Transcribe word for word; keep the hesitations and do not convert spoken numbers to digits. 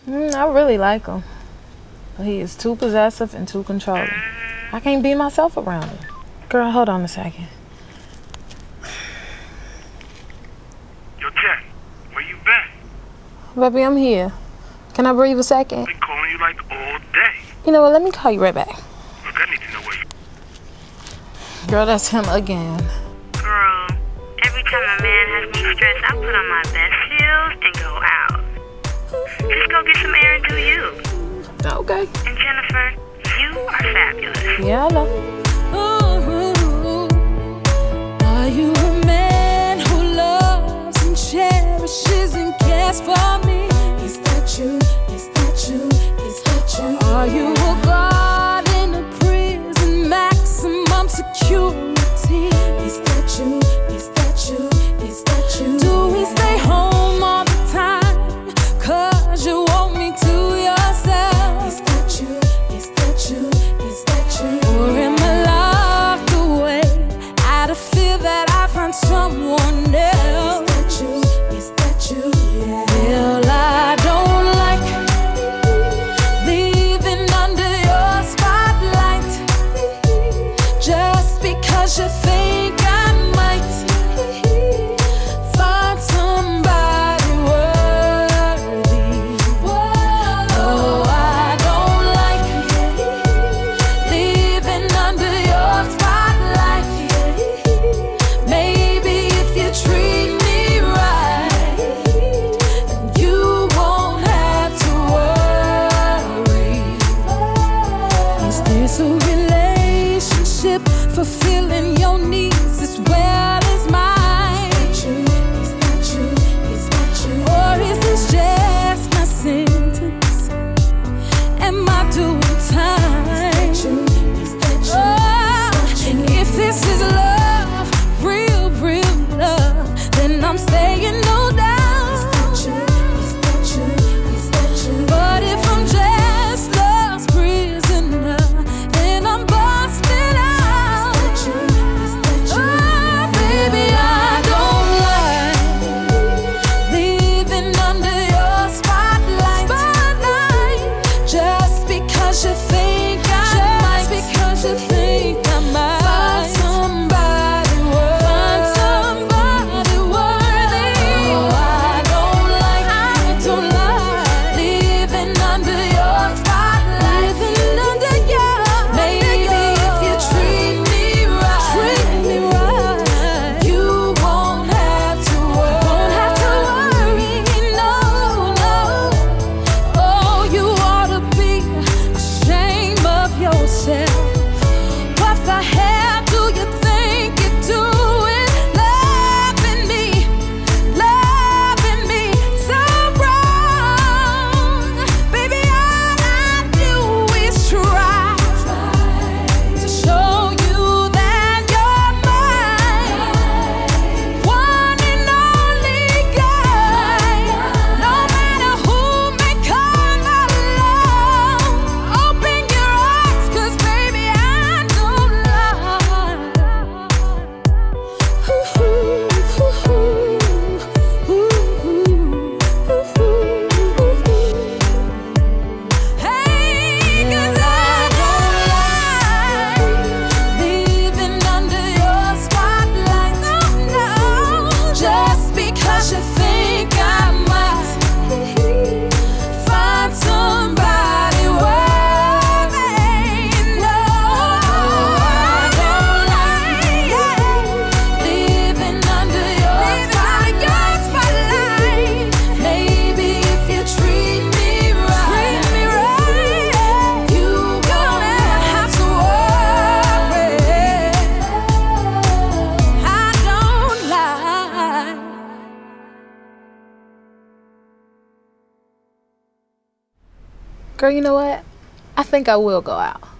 Mm, I really like him. But he is too possessive and too controlling. I can't be myself around him. Girl, hold on a second. Yo, Jack, where you been? Baby, I'm here. Can I breathe a second? I've been calling you like all day. You know what, let me call you right back. Look, I need to know where you... Girl, that's him again. Girl, every time a man has me stressed, I put on my best heels and go out. Just go get some air and do you. Okay. And Jennifer, you are fabulous. Yeah, I know. Ooh, are you a man who loves and cherishes and cares for me? Is that you? Is that you? Is that you? Are you a guard in a prison, maximum security? Is that you? Is that you? Is that you? Do we stay home all the time? Cause you want me to yourself. Is that you? Is that you? Is that you? Or am I locked away out of fear that I find someone else? Is that you? Is that you? Yeah. Well, I don't like leaving under your spotlight just because you think I might find somebody worthy. Oh, I don't like leaving under your spotlight. Maybe if you treat me right, you won't have to worry. Is this a relationship fulfilling your needs as well as mine? Is that you? Is that you? Is that you? Or is this just my sentence? Am I doing time? Is that you? Is that you? Oh, and if this is love, real, real love, then I'm staying no doubt. Is that you? Is that you? Is that you? But if I'm just love's prisoner, then I'm busted out. Is that you? Is that you? Oh, baby, I don't like leaving under your spotlight, just because you think I might. Just because you think I might find somebody worthy. Find somebody worthy. Oh, I don't like, I don't like leaving under your spotlight. Living under your, maybe if you treat me right, treat me right, you won't have to worry. Won't have to worry. No, no. Oh, you ought to be ashamed of yourself. What the hell do you think you're doing? Loving me, loving me so wrong. Baby, all I do is try to show you that you're mine. One and only guy. No matter who may come along, open your eyes, 'cause baby, I don't lie. Ooh, ooh, ooh, ooh, hey, 'cause I don't like leaving under your spotlight. No, just because you think I might find somebody worthy. No, I don't like leaving under your spotlight. Maybe if you treat me right, you gonna have to worry. I don't lie. Girl, you know what? I think I will go out.